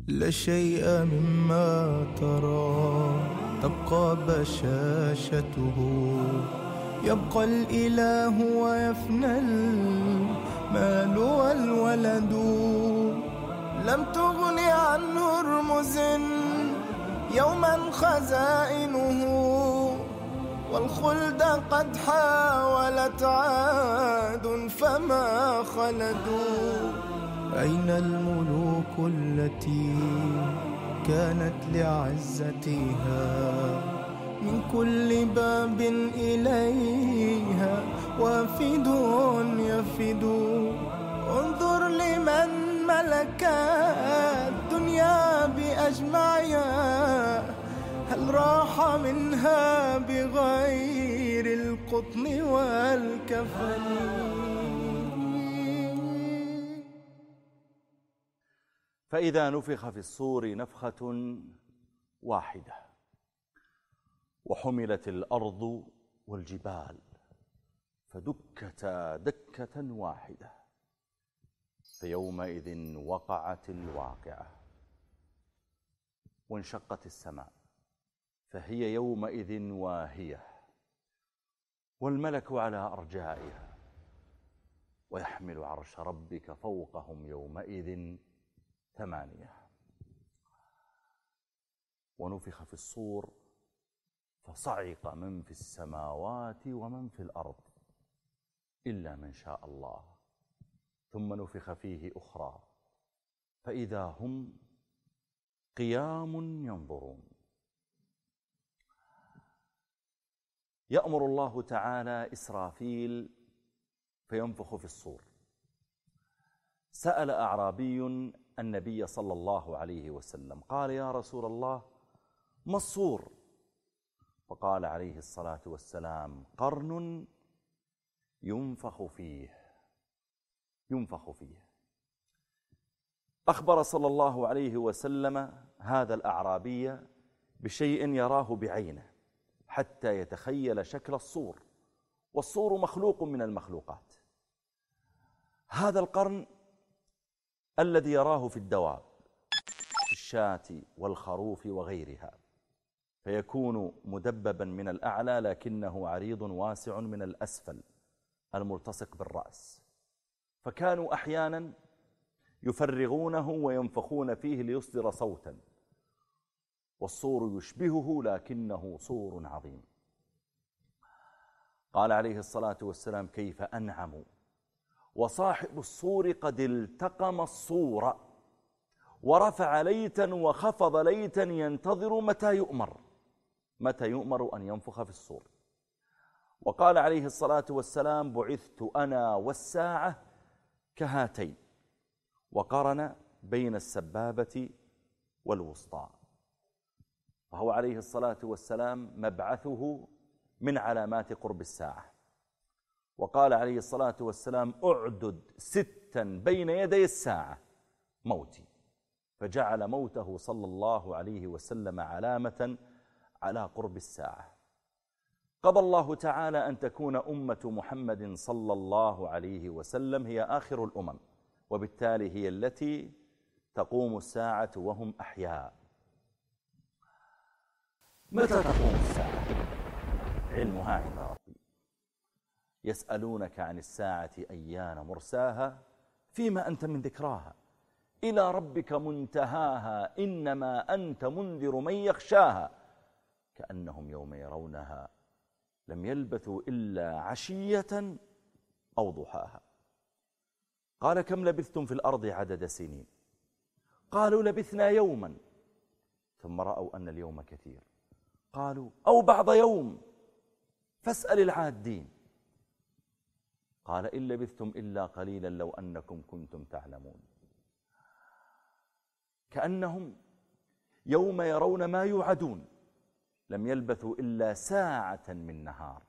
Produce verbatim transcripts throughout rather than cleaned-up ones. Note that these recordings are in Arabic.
لا شيء مما ترى تبقى بشاشته، يبقى الإله ويفنى المال والولد. لم تغن عن هرمز يوما خزائنه، والخلد قد حاولت عاد فما خلدوا. أين الملوك التي كانت لعزتها من كل باب إليها وافد يفد؟ انظر لمن ملك الدنيا بأجمعها، هل راح منها بغير القطن والكفن؟ فإذا نفخ في الصور نفخة واحدة وحملت الأرض والجبال فدكتا دكة واحدة، فيومئذ وقعت الواقعة، وانشقت السماء فهي يومئذ واهية، والملك على أرجائها، ويحمل عرش ربك فوقهم يومئذ ثمانية. ونفخ في الصور فصعق من في السماوات ومن في الأرض إلا من شاء الله، ثم نفخ فيه أخرى فإذا هم قيام ينظرون. يأمر الله تعالى إسرافيل فينفخ في الصور. سأل أعرابي النبي صلى الله عليه وسلم قال: يا رسول الله، ما الصور؟ فقال عليه الصلاة والسلام: قرن ينفخ فيه ينفخ فيه. أخبر صلى الله عليه وسلم هذا الأعرابي بشيء يراه بعينه حتى يتخيل شكل الصور، والصور مخلوق من المخلوقات. هذا القرن الذي يراه في الدواب، في الشاة والخروف وغيرها، فيكون مدببا من الأعلى لكنه عريض واسع من الأسفل الملتصق بالرأس، فكانوا أحيانا يفرغونه وينفخون فيه ليصدر صوتا، والصور يشبهه لكنه صور عظيم. قال عليه الصلاة والسلام: كيف أنعم وصاحب الصور قد التقم الصور ورفع ليتا وخفض ليتا ينتظر متى يؤمر متى يؤمر أن ينفخ في الصور. وقال عليه الصلاة والسلام: بعثت أنا والساعة كهاتين، وقرن بين السبابة والوسطى، فهو عليه الصلاة والسلام مبعثه من علامات قرب الساعة. وقال عليه الصلاة والسلام: أعدد ستا بين يدي الساعة موتي، فجعل موته صلى الله عليه وسلم علامة على قرب الساعة. قضى الله تعالى أن تكون أمة محمد صلى الله عليه وسلم هي آخر الأمم، وبالتالي هي التي تقوم الساعة وهم أحياء. متى تقوم الساعة؟ علمها عند ربي. يسألونك عن الساعة أيان مرساها فيما أنت من ذكراها، إلى ربك منتهاها، إنما أنت منذر من يخشاها، كأنهم يوم يرونها لم يلبثوا إلا عشية أو ضحاها. قال: كم لبثتم في الأرض عدد سنين؟ قالوا: لبثنا يوما. ثم رأوا أن اليوم كثير، قالوا: أو بعض يوم، فاسأل العادين. قال: إن لبثتم إلا قليلا لو أنكم كنتم تعلمون. كأنهم يوم يرون ما يوعدون لم يلبثوا إلا ساعة من نهار.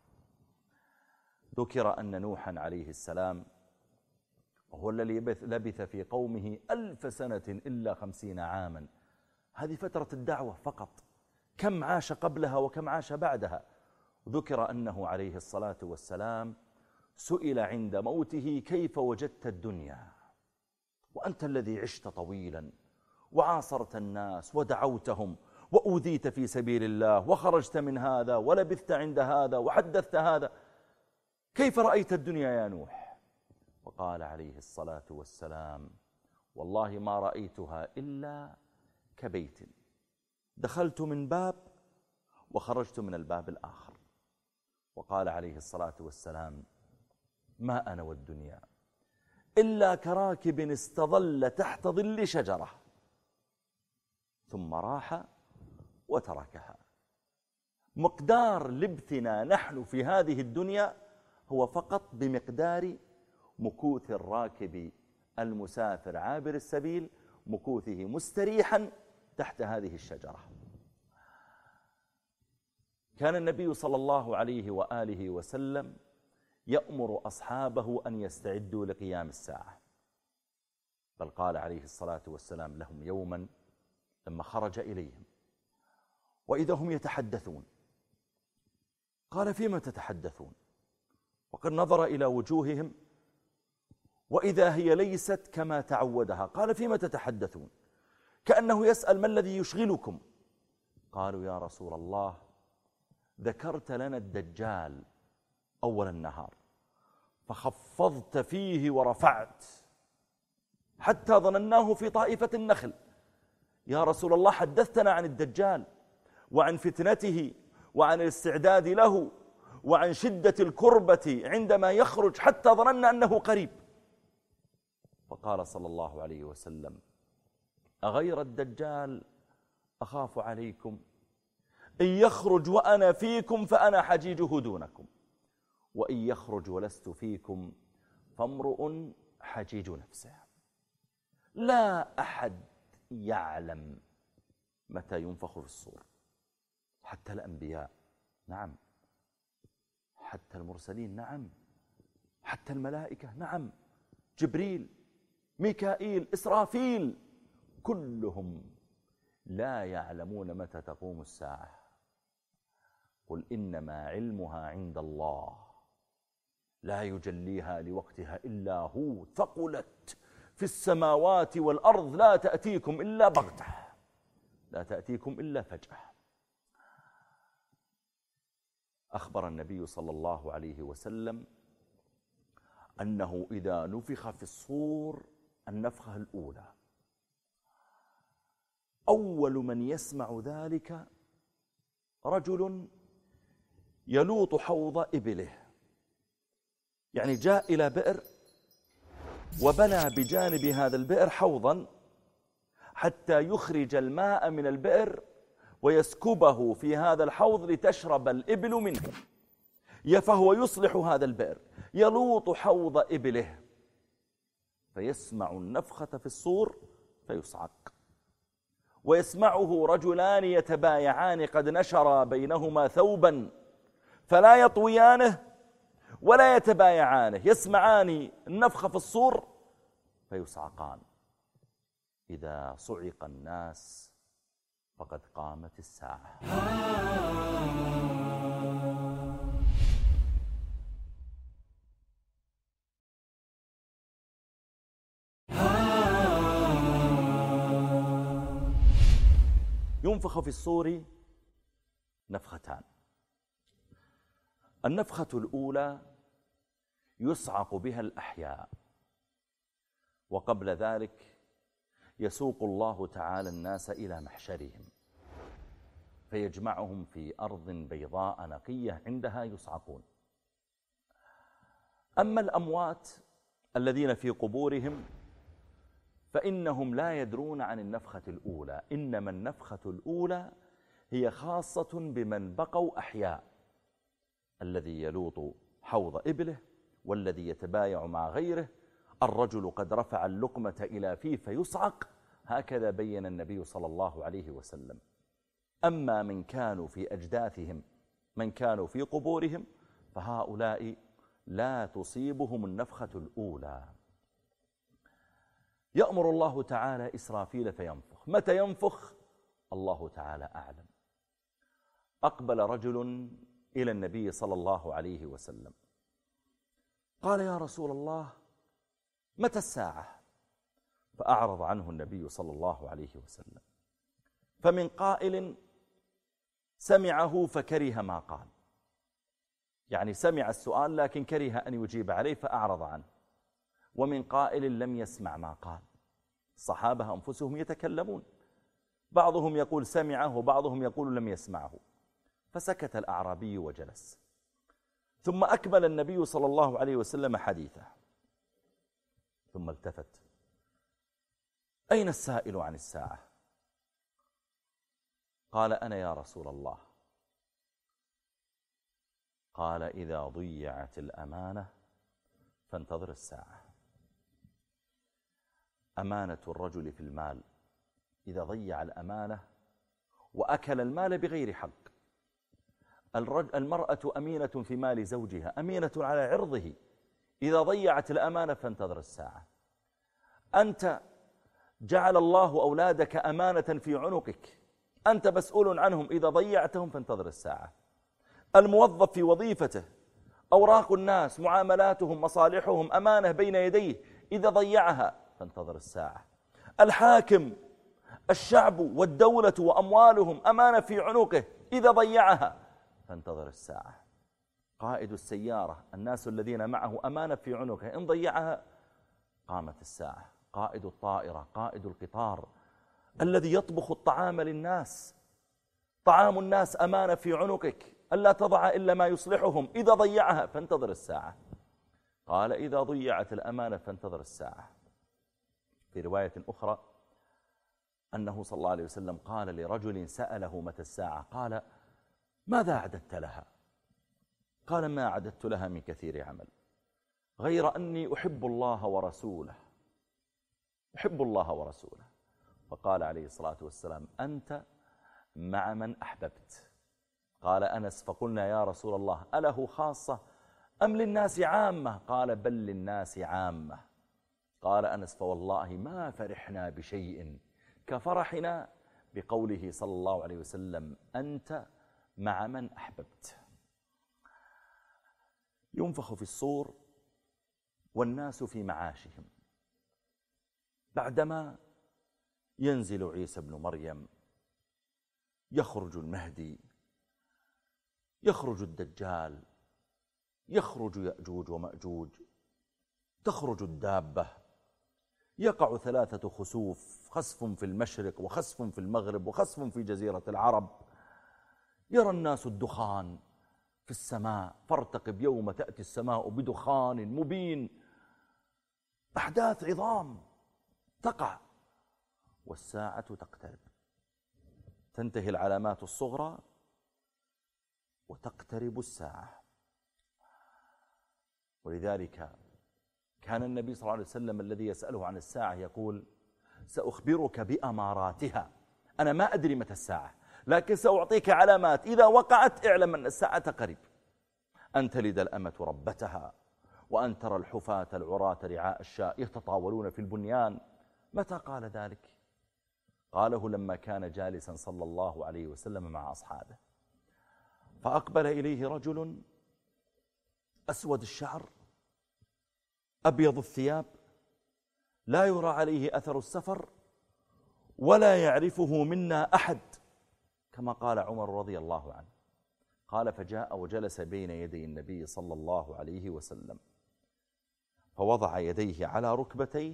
ذكر أن نوحا عليه السلام وهو الذي لبث في قومه ألف سنة إلا خمسين عاما، هذه فترة الدعوة فقط، كم عاش قبلها وكم عاش بعدها. ذكر أنه عليه الصلاة والسلام سئل عند موته: كيف وجدت الدنيا وأنت الذي عشت طويلا وعاصرت الناس ودعوتهم وأوذيت في سبيل الله وخرجت من هذا ولبثت عند هذا وحدثت هذا، كيف رأيت الدنيا يا نوح؟ وقال عليه الصلاة والسلام: والله ما رأيتها إلا كبيت دخلت من باب وخرجت من الباب الآخر. وقال عليه الصلاة والسلام: ما أنا والدنيا إلا كراكب استظل تحت ظل شجرة ثم راح وتركها. مقدار لبثنا نحن في هذه الدنيا هو فقط بمقدار مكوث الراكب المسافر عابر السبيل، مكوثه مستريحا تحت هذه الشجرة. كان النبي صلى الله عليه وآله وسلم يأمر أصحابه أن يستعدوا لقيام الساعة، بل قال عليه الصلاة والسلام لهم يوما لما خرج إليهم وإذا هم يتحدثون، قال: فيما تتحدثون؟ وقد نظر إلى وجوههم وإذا هي ليست كما تعودها. قال: فيما تتحدثون؟ كأنه يسأل: ما الذي يشغلكم؟ قالوا: يا رسول الله، ذكرت لنا الدجال أول النهار فخفضت فيه ورفعت حتى ظنناه في طائفة النخل. يا رسول الله، حدثتنا عن الدجال وعن فتنته وعن الاستعداد له وعن شدة الكربة عندما يخرج حتى ظننا أنه قريب. فقال صلى الله عليه وسلم: أغير الدجال أخاف عليكم؟ إن يخرج وأنا فيكم فأنا حجيجه دونكم، وإن يخرج ولست فيكم فامرؤ حجيج نفسه. لا أحد يعلم متى ينفخ في الصور، حتى الأنبياء نعم، حتى المرسلين نعم، حتى الملائكة نعم، جبريل، ميكائيل، إسرافيل، كلهم لا يعلمون متى تقوم الساعة. قل إنما علمها عند الله لا يجليها لوقتها إلا هو، ثقلت في السماوات والأرض لا تأتيكم إلا بغتة، لا تأتيكم إلا فجأة. أخبر النبي صلى الله عليه وسلم أنه إذا نفخ في الصور النفخة الأولى أول من يسمع ذلك رجل يلوط حوض إبله، يعني جاء إلى بئر وبنى بجانب هذا البئر حوضا حتى يخرج الماء من البئر ويسكبه في هذا الحوض لتشرب الإبل منه، فهو يصلح هذا البئر، يلوط حوض إبله فيسمع النفخة في الصور فيصعق، ويسمعه رجلان يتبايعان قد نشر بينهما ثوبا فلا يطويانه ولا يتبايعانه، يسمعان النفخة في الصور فيصعقان. إذا صعق الناس فقد قامت الساعة. ينفخ في الصور نفختان. النفخة الأولى يصعق بها الأحياء، وقبل ذلك يسوق الله تعالى الناس إلى محشرهم فيجمعهم في أرض بيضاء نقية عندها يصعقون. أما الأموات الذين في قبورهم فإنهم لا يدرون عن النفخة الأولى، إنما النفخة الأولى هي خاصة بمن بقوا أحياء، الذي يلوط حوض إبله والذي يتبايع مع غيره، الرجل قد رفع اللقمة إلى فيه فيصعق، هكذا بين النبي صلى الله عليه وسلم. أما من كانوا في أجداثهم، من كانوا في قبورهم، فهؤلاء لا تصيبهم النفخة الأولى. يأمر الله تعالى إسرافيل فينفخ. متى ينفخ؟ الله تعالى أعلم. أقبل رجل إلى النبي صلى الله عليه وسلم قال: يا رسول الله، متى الساعة؟ فأعرض عنه النبي صلى الله عليه وسلم. فمن قائل سمعه فكره ما قال، يعني سمع السؤال لكن كره أن يجيب عليه فأعرض عنه. ومن قائل لم يسمع ما قال. الصحابة أنفسهم يتكلمون، بعضهم يقول سمعه وبعضهم يقول لم يسمعه. فسكت الأعرابي وجلس. ثم أكمل النبي صلى الله عليه وسلم حديثه، ثم التفت: أين السائل عن الساعة؟ قال: أنا يا رسول الله. قال: إذا ضيعت الأمانة فانتظر الساعة. أمانة الرجل في المال، إذا ضيع الأمانة وأكل المال بغير حق. المرأة أمينة في مال زوجها، أمينة على عرضه، إذا ضيعت الأمانة فانتظر الساعة. أنت جعل الله أولادك أمانة في عنقك، أنت مسؤول عنهم، إذا ضيعتهم فانتظر الساعة. الموظف في وظيفته، أوراق الناس، معاملاتهم، مصالحهم أمانة بين يديه، إذا ضيعها فانتظر الساعة. الحاكم، الشعب والدولة وأموالهم أمانة في عنقه، إذا ضيعها فانتظر الساعة. قائد السيارة، الناس الذين معه أمانة في عنقه، إن ضيعها قامت الساعة. قائد الطائرة، قائد القطار، الذي يطبخ الطعام للناس، طعام الناس أمانة في عنقك، ألا تضع إلا ما يصلحهم، إذا ضيعها فانتظر الساعة. قال: إذا ضيعت الأمانة فانتظر الساعة. في رواية أخرى أنه صلى الله عليه وسلم قال لرجل سأله متى الساعة، قال: ماذا أعددت لها؟ قال: ما أعددت لها من كثير عمل، غير أني أحب الله ورسوله، أحب الله ورسوله. فقال عليه الصلاة والسلام: أنت مع من أحببت. قال أنس: فقلنا يا رسول الله أله خاصة أم للناس عامة؟ قال: بل للناس عامة. قال أنس: فوالله ما فرحنا بشيء كفرحنا بقوله صلى الله عليه وسلم: أنت مع من أحببت. ينفخ في الصور والناس في معاشهم. بعدما ينزل عيسى ابن مريم، يخرج المهدي، يخرج الدجال، يخرج يأجوج ومأجوج، تخرج الدابة، يقع ثلاثة خسوف، خسف في المشرق وخسف في المغرب وخسف في جزيرة العرب. يرى الناس الدخان في السماء، فارتقب يوم تأتي السماء بدخان مبين. أحداث عظام تقع، والساعة تقترب. تنتهي العلامات الصغرى وتقترب الساعة. ولذلك كان النبي صلى الله عليه وسلم الذي يسأله عن الساعة يقول: سأخبرك بأماراتها. أنا ما أدري متى الساعة، لكن سأعطيك علامات، إذا وقعت اعلم أن الساعة قريب. أن تلد الأمة ربتها، وأن ترى الحفاة العراة رعاء الشاء يتطاولون في البنيان. متى قال ذلك؟ قاله لما كان جالسا صلى الله عليه وسلم مع أصحابه، فأقبل إليه رجل أسود الشعر أبيض الثياب، لا يرى عليه أثر السفر، ولا يعرفه منا أحد، كما قال عمر رضي الله عنه. قال: فجاء وجلس بين يدي النبي صلى الله عليه وسلم، فوضع يديه على ركبتيه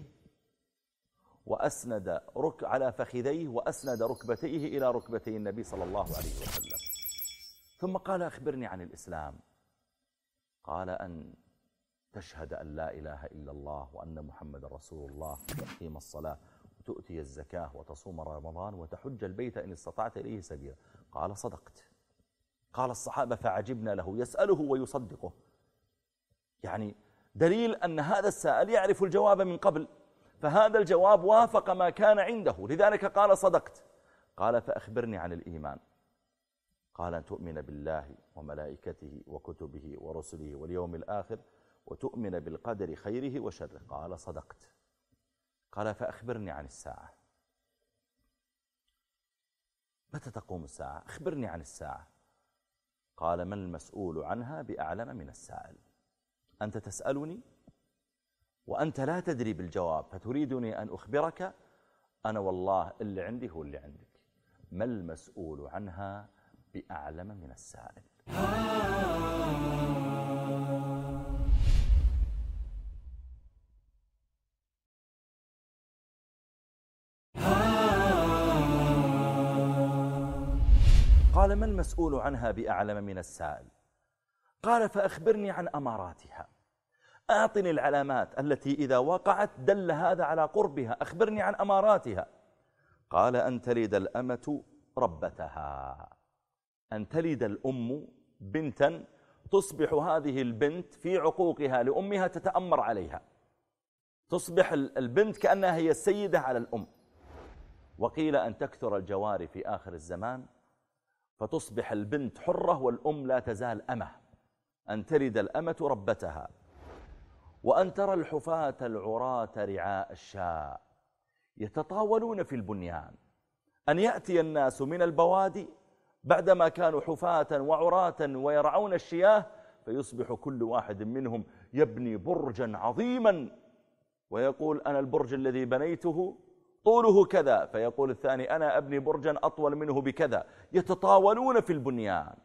وأسند رك على فخذيه وأسند ركبتيه إلى ركبتي النبي صلى الله عليه وسلم. ثم قال: أخبرني عن الإسلام. قال: أن تشهد أن لا إله إلا الله وأن محمد رسول الله، وتقيم الصلاة وتؤتي الزكاة وتصوم رمضان وتحج البيت إن استطعت إليه سبيلا. قال: صدقت. قال الصحابة: فعجبنا له، يسأله ويصدقه، يعني دليل أن هذا السائل يعرف الجواب من قبل، فهذا الجواب وافق ما كان عنده، لذلك قال: صدقت. قال: فأخبرني عن الإيمان. قال: أن تؤمن بالله وملائكته وكتبه ورسله واليوم الآخر، وتؤمن بالقدر خيره وشره. قال: صدقت. قال: فأخبرني عن الساعة. متى تقوم الساعة؟ أخبرني عن الساعة. قال: ما المسؤول عنها بأعلم من السائل. أنت تسألني وأنت لا تدري بالجواب فتريدني أن أخبرك؟ أنا والله اللي عندي هو اللي عندك. ما المسؤول عنها بأعلم من السائل. قال ما المسؤول عنها بأعلم من السائل؟ قال فأخبرني عن أماراتها، أعطني العلامات التي إذا وقعت دل هذا على قربها، أخبرني عن أماراتها. قال أن تلد الأمة ربتها، أن تلد الأم بنتا تصبح هذه البنت في عقوقها لأمها تتأمر عليها، تصبح البنت كأنها هي السيدة على الأم. وقيل أن تكثر الجواري في آخر الزمان فتصبح البنت حرة والأم لا تزال أمة. أن تلد الأمة ربتها، وأن ترى الحفاة العراة رعاء الشاء يتطاولون في البنيان، أن يأتي الناس من البوادي بعدما كانوا حفاة وعراة ويرعون الشياه، فيصبح كل واحد منهم يبني برجا عظيما ويقول أنا البرج الذي بنيته طوله كذا، فيقول الثاني أنا أبني برجا أطول منه بكذا، يتطاولون في البنيان.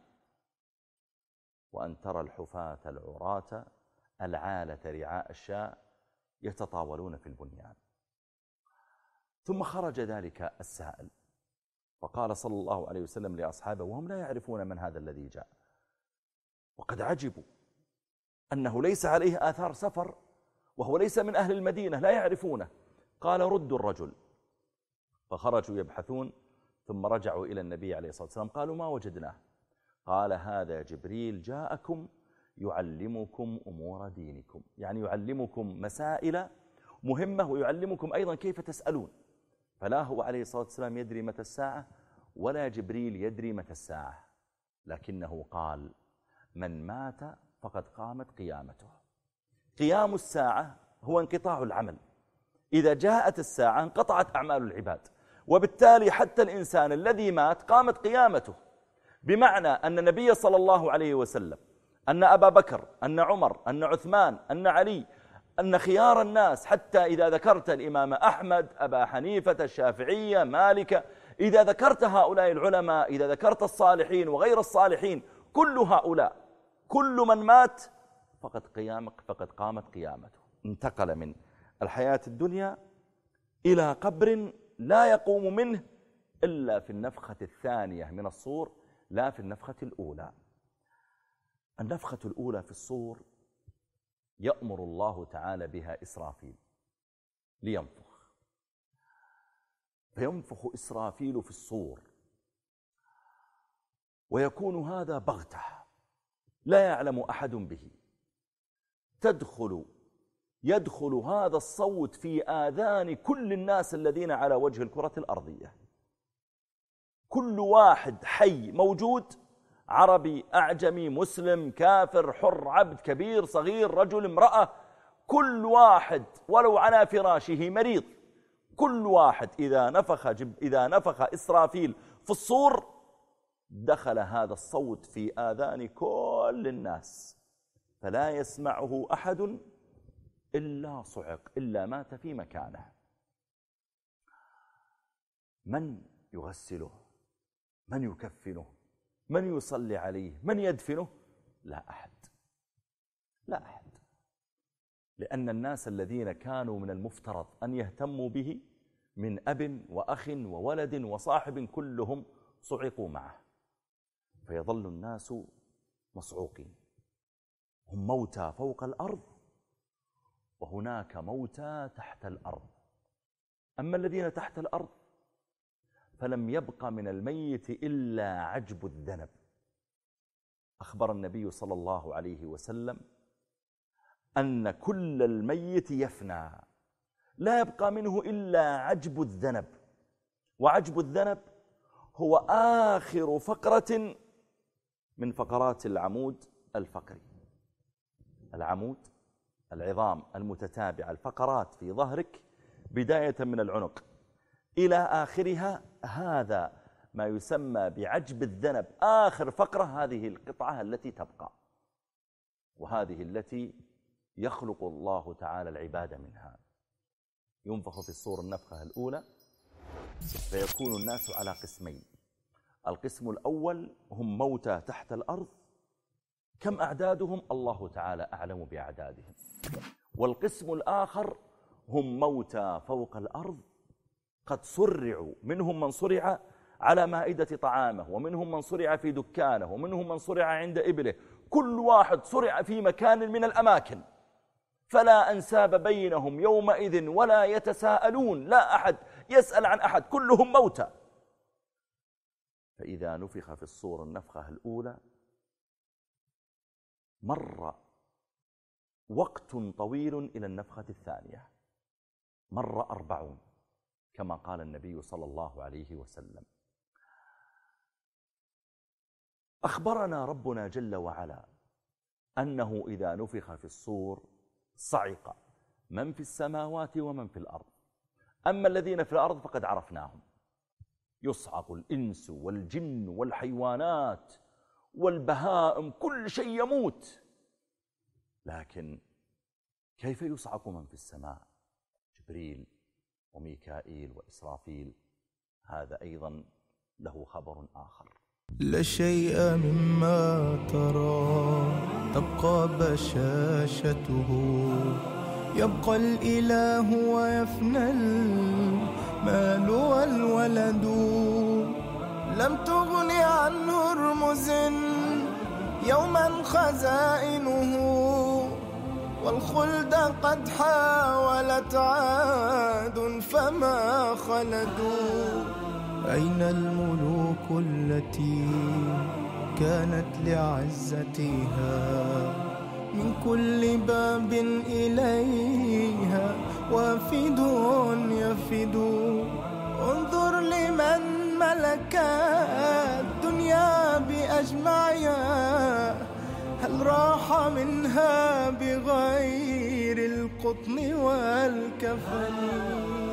وأن ترى الحفاة العراة العالة رعاء الشاء يتطاولون في البنيان. ثم خرج ذلك السائل فقال صلى الله عليه وسلم لأصحابه وهم لا يعرفون من هذا الذي جاء، وقد عجبوا أنه ليس عليه آثار سفر وهو ليس من أهل المدينة، لا يعرفونه. قال ردوا الرجل، فخرجوا يبحثون ثم رجعوا إلى النبي عليه الصلاة والسلام قالوا ما وجدناه. قال هذا جبريل جاءكم يعلمكم أمور دينكم، يعني يعلمكم مسائل مهمة ويعلمكم أيضا كيف تسألون. فلا هو عليه الصلاة والسلام يدري متى الساعة ولا جبريل يدري متى الساعة، لكنه قال من مات فقد قامت قيامته. قيام الساعة هو انقطاع العمل، إذا جاءت الساعة انقطعت أعمال العباد، وبالتالي حتى الإنسان الذي مات قامت قيامته، بمعنى أن النبي صلى الله عليه وسلم، أن أبا بكر، أن عمر، أن عثمان، أن علي، أن خيار الناس، حتى إذا ذكرت الإمام أحمد، أبا حنيفة، الشافعية، مالك، إذا ذكرت هؤلاء العلماء، إذا ذكرت الصالحين وغير الصالحين، كل هؤلاء كل من مات فقد قيامك فقد قامت قيامته، انتقل من الحياة الدنيا إلى قبر لا يقوم منه إلا في النفخة الثانية من الصور، لا في النفخة الأولى. النفخة الأولى في الصور يأمر الله تعالى بها إسرافيل لينفخ، فينفخ إسرافيل في الصور، ويكون هذا بغتة لا يعلم أحد به. تدخل يدخل هذا الصوت في آذان كل الناس الذين على وجه الكرة الأرضية، كل واحد حي موجود، عربي، أعجمي، مسلم، كافر، حر، عبد، كبير، صغير، رجل، امرأة، كل واحد ولو على فراشه مريض، كل واحد إذا نفخ, جب إذا نفخ إسرافيل في الصور دخل هذا الصوت في آذان كل الناس، فلا يسمعه أحد إلا صعق، إلا مات في مكانه. من يغسله؟ من يكفنه؟ من يصلي عليه؟ من يدفنه؟ لا أحد، لا أحد، لأن الناس الذين كانوا من المفترض أن يهتموا به من أب وأخ وولد وصاحب كلهم صعقوا معه، فيظل الناس مصعوقين. هم موتى فوق الأرض وهناك موتى تحت الأرض. أما الذين تحت الأرض فلم يبق من الميت إلا عجب الذنب. أخبر النبي صلى الله عليه وسلم أن كل الميت يفنى، لا يبقى منه إلا عجب الذنب، وعجب الذنب هو آخر فقرة من فقرات العمود الفقري. العمود العظام المتتابعة، الفقرات في ظهرك بداية من العنق إلى آخرها، هذا ما يسمى بعجب الذنب، آخر فقرة، هذه القطعة التي تبقى، وهذه التي يخلق الله تعالى العباد منها. ينفخ في الصور النفخة الأولى فيكون الناس على قسمين. القسم الأول هم موتى تحت الأرض، كم أعدادهم؟ الله تعالى أعلم بأعدادهم. والقسم الآخر هم موتى فوق الأرض قد صرعوا، منهم من صرع على مائدة طعامه، ومنهم من صرع في دكانه، ومنهم من صرع عند إبله، كل واحد صرع في مكان من الأماكن، فلا أنساب بينهم يومئذ ولا يتساءلون، لا أحد يسأل عن أحد، كلهم موتى. فإذا نفخ في الصور النفخة الأولى مر وقت طويل إلى النفخة الثانية، مر أربعون كما قال النبي صلى الله عليه وسلم. أخبرنا ربنا جل وعلا أنه إذا نفخ في الصور صعق من في السماوات ومن في الأرض. أما الذين في الأرض فقد عرفناهم، يصعق الإنس والجن والحيوانات والبهائم، كل شيء يموت. لكن كيف يصعق من في السماء؟ جبريل وميكائيل وإسرافيل، هذا أيضا له خبر آخر. لا شيء مما ترى تبقى بشاشته، يبقى الإله ويفنى المال والولد. لم تغن عنه رمز يوما خزائنه، والخلد قد حاولت عاد فما خلدوا. أين الملوك التي كانت لعزتها من كل باب إليها وافد يفد؟ انظر لمن ملك الدنيا بأجمعها، هل راح منها بغير القطن والكفن؟